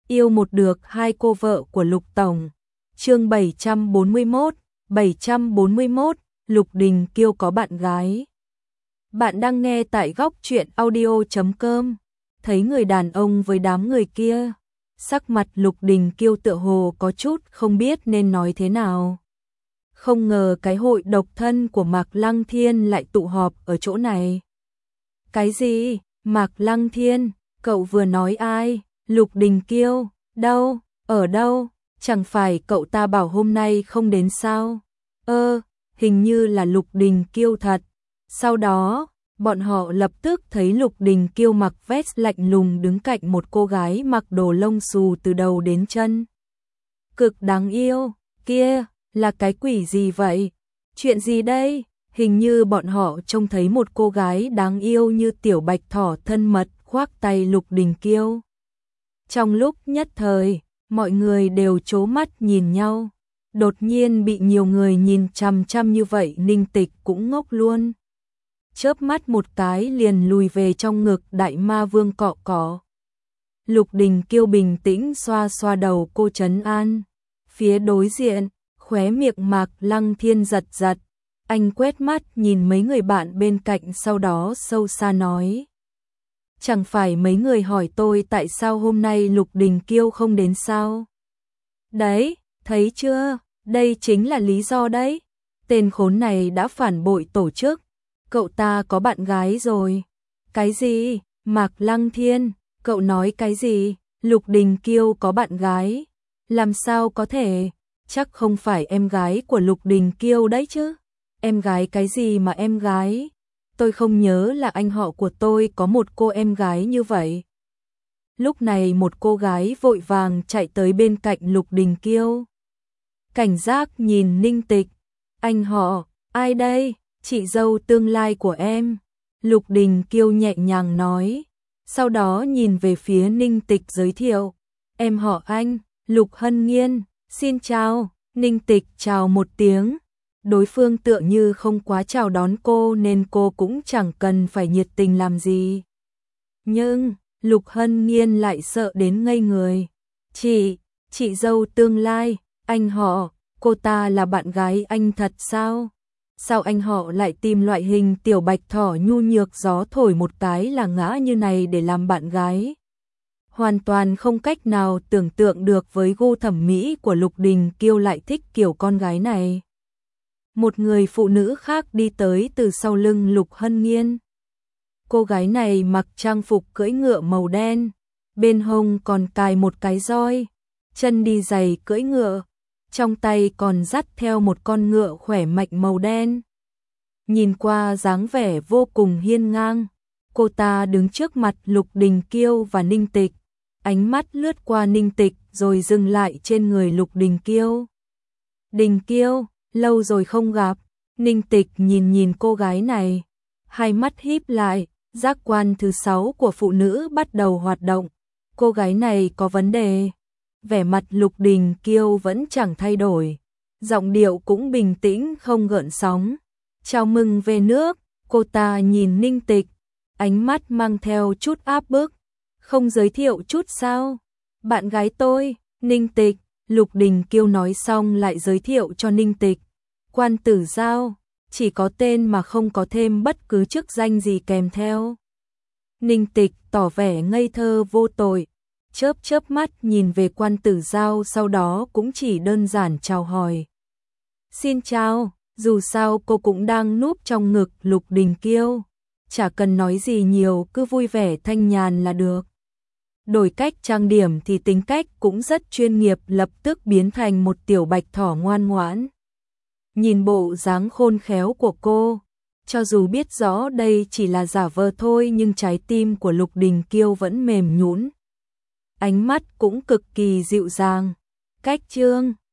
Yêu một được hai cô vợ của Lục Tổng. Chương 741, Lục Đình Kiêu có bạn gái. Bạn đang nghe tại góc truyện audio.com. Thấy người đàn ông với đám người kia, sắc mặt Lục Đình Kiêu tựa hồ có chút không biết nên nói thế nào. Không ngờ cái hội độc thân của Mạc Lăng Thiên lại tụ họp ở chỗ này. Cái gì? Mạc Lăng Thiên? Cậu vừa nói ai? Lục Đình Kiêu? Đâu? Ở đâu? Chẳng phải cậu ta bảo hôm nay không đến sao? Hình như là Lục Đình Kiêu thật. Sau đó, bọn họ lập tức thấy Lục Đình Kiêu mặc vest lạnh lùng đứng cạnh một cô gái mặc đồ lông xù từ đầu đến chân. Cực đáng yêu, kia, là cái quỷ gì vậy? Chuyện gì đây? Hình như bọn họ trông thấy một cô gái đáng yêu như tiểu bạch thỏ thân mật khoác tay Lục Đình Kiêu. Trong lúc nhất thời, mọi người đều trố mắt nhìn nhau. Đột nhiên bị nhiều người nhìn chằm chằm như vậy, Ninh Tịch cũng ngốc luôn. Chớp mắt một cái liền lùi về trong ngực đại ma vương cọ cọ. Lục Đình Kiêu bình tĩnh xoa xoa đầu cô trấn an. Phía đối diện, khóe miệng Mạc Lăng Thiên giật giật. Anh quét mắt nhìn mấy người bạn bên cạnh, sau đó sâu xa nói. Chẳng phải mấy người hỏi tôi tại sao hôm nay Lục Đình Kiêu không đến sao? Đấy, thấy chưa? Đây chính là lý do đấy. Tên khốn này đã phản bội tổ chức. Cậu ta có bạn gái rồi. Cái gì? Mạc Lăng Thiên, cậu nói cái gì? Lục Đình Kiêu có bạn gái? Làm sao có thể? Chắc không phải em gái của Lục Đình Kiêu đấy chứ? Em gái cái gì mà em gái? Tôi không nhớ là anh họ của tôi có một cô em gái như vậy. Lúc này một cô gái vội vàng chạy tới bên cạnh Lục Đình Kiêu. Cảnh giác nhìn Ninh Tịch. Anh họ, ai đây? Chị dâu tương lai của em. Lục Đình Kiêu nhẹ nhàng nói. Sau đó nhìn về phía Ninh Tịch giới thiệu. Em họ anh, Lục Hân Nghiên. Xin chào. Ninh Tịch chào một tiếng. Đối phương tựa như không quá chào đón cô nên cô cũng chẳng cần phải nhiệt tình làm gì. Nhưng, Lục Hân Nghiên lại sợ đến ngây người. Chị dâu tương lai, anh họ, cô ta là bạn gái anh thật sao? Sao anh họ lại tìm loại hình tiểu bạch thỏ nhu nhược gió thổi một cái là ngã như này để làm bạn gái? Hoàn toàn không cách nào tưởng tượng được với gu thẩm mỹ của Lục Đình Kiêu lại thích kiểu con gái này. Một người phụ nữ khác đi tới từ sau lưng Lục Hân Nghiên. Cô gái này mặc trang phục cưỡi ngựa màu đen, bên hông còn cài một cái roi, chân đi giày cưỡi ngựa, trong tay còn dắt theo một con ngựa khỏe mạnh màu đen. Nhìn qua dáng vẻ vô cùng hiên ngang, cô ta đứng trước mặt Lục Đình Kiêu và Ninh Tịch, ánh mắt lướt qua Ninh Tịch rồi dừng lại trên người Lục Đình Kiêu. Đình Kiêu, lâu rồi không gặp. Ninh Tịch nhìn cô gái này, hai mắt híp lại, giác quan thứ 6 của phụ nữ bắt đầu hoạt động. Cô gái này có vấn đề. Vẻ mặt Lục Đình Kiêu vẫn chẳng thay đổi, giọng điệu cũng bình tĩnh không gợn sóng. Chào mừng về nước. Cô ta nhìn Ninh Tịch, ánh mắt mang theo chút áp bức. Không giới thiệu chút sao? Bạn gái tôi, Ninh Tịch. Lục Đình Kiêu nói xong lại giới thiệu cho Ninh Tịch. Quan Tử Giao, chỉ có tên mà không có thêm bất cứ chức danh gì kèm theo. Ninh Tịch tỏ vẻ ngây thơ vô tội, chớp mắt nhìn về Quan Tử Giao, sau đó cũng chỉ đơn giản chào hỏi. Xin chào, dù sao cô cũng đang núp trong ngực Lục Đình Kiêu, chả cần nói gì nhiều, cứ vui vẻ thanh nhàn là được. Đổi cách trang điểm thì tính cách cũng rất chuyên nghiệp, lập tức biến thành một tiểu bạch thỏ ngoan ngoãn. Nhìn bộ dáng khôn khéo của cô, cho dù biết rõ đây chỉ là giả vờ thôi nhưng trái tim của Lục Đình Kiêu vẫn mềm nhũn. Ánh mắt cũng cực kỳ dịu dàng. Cách chương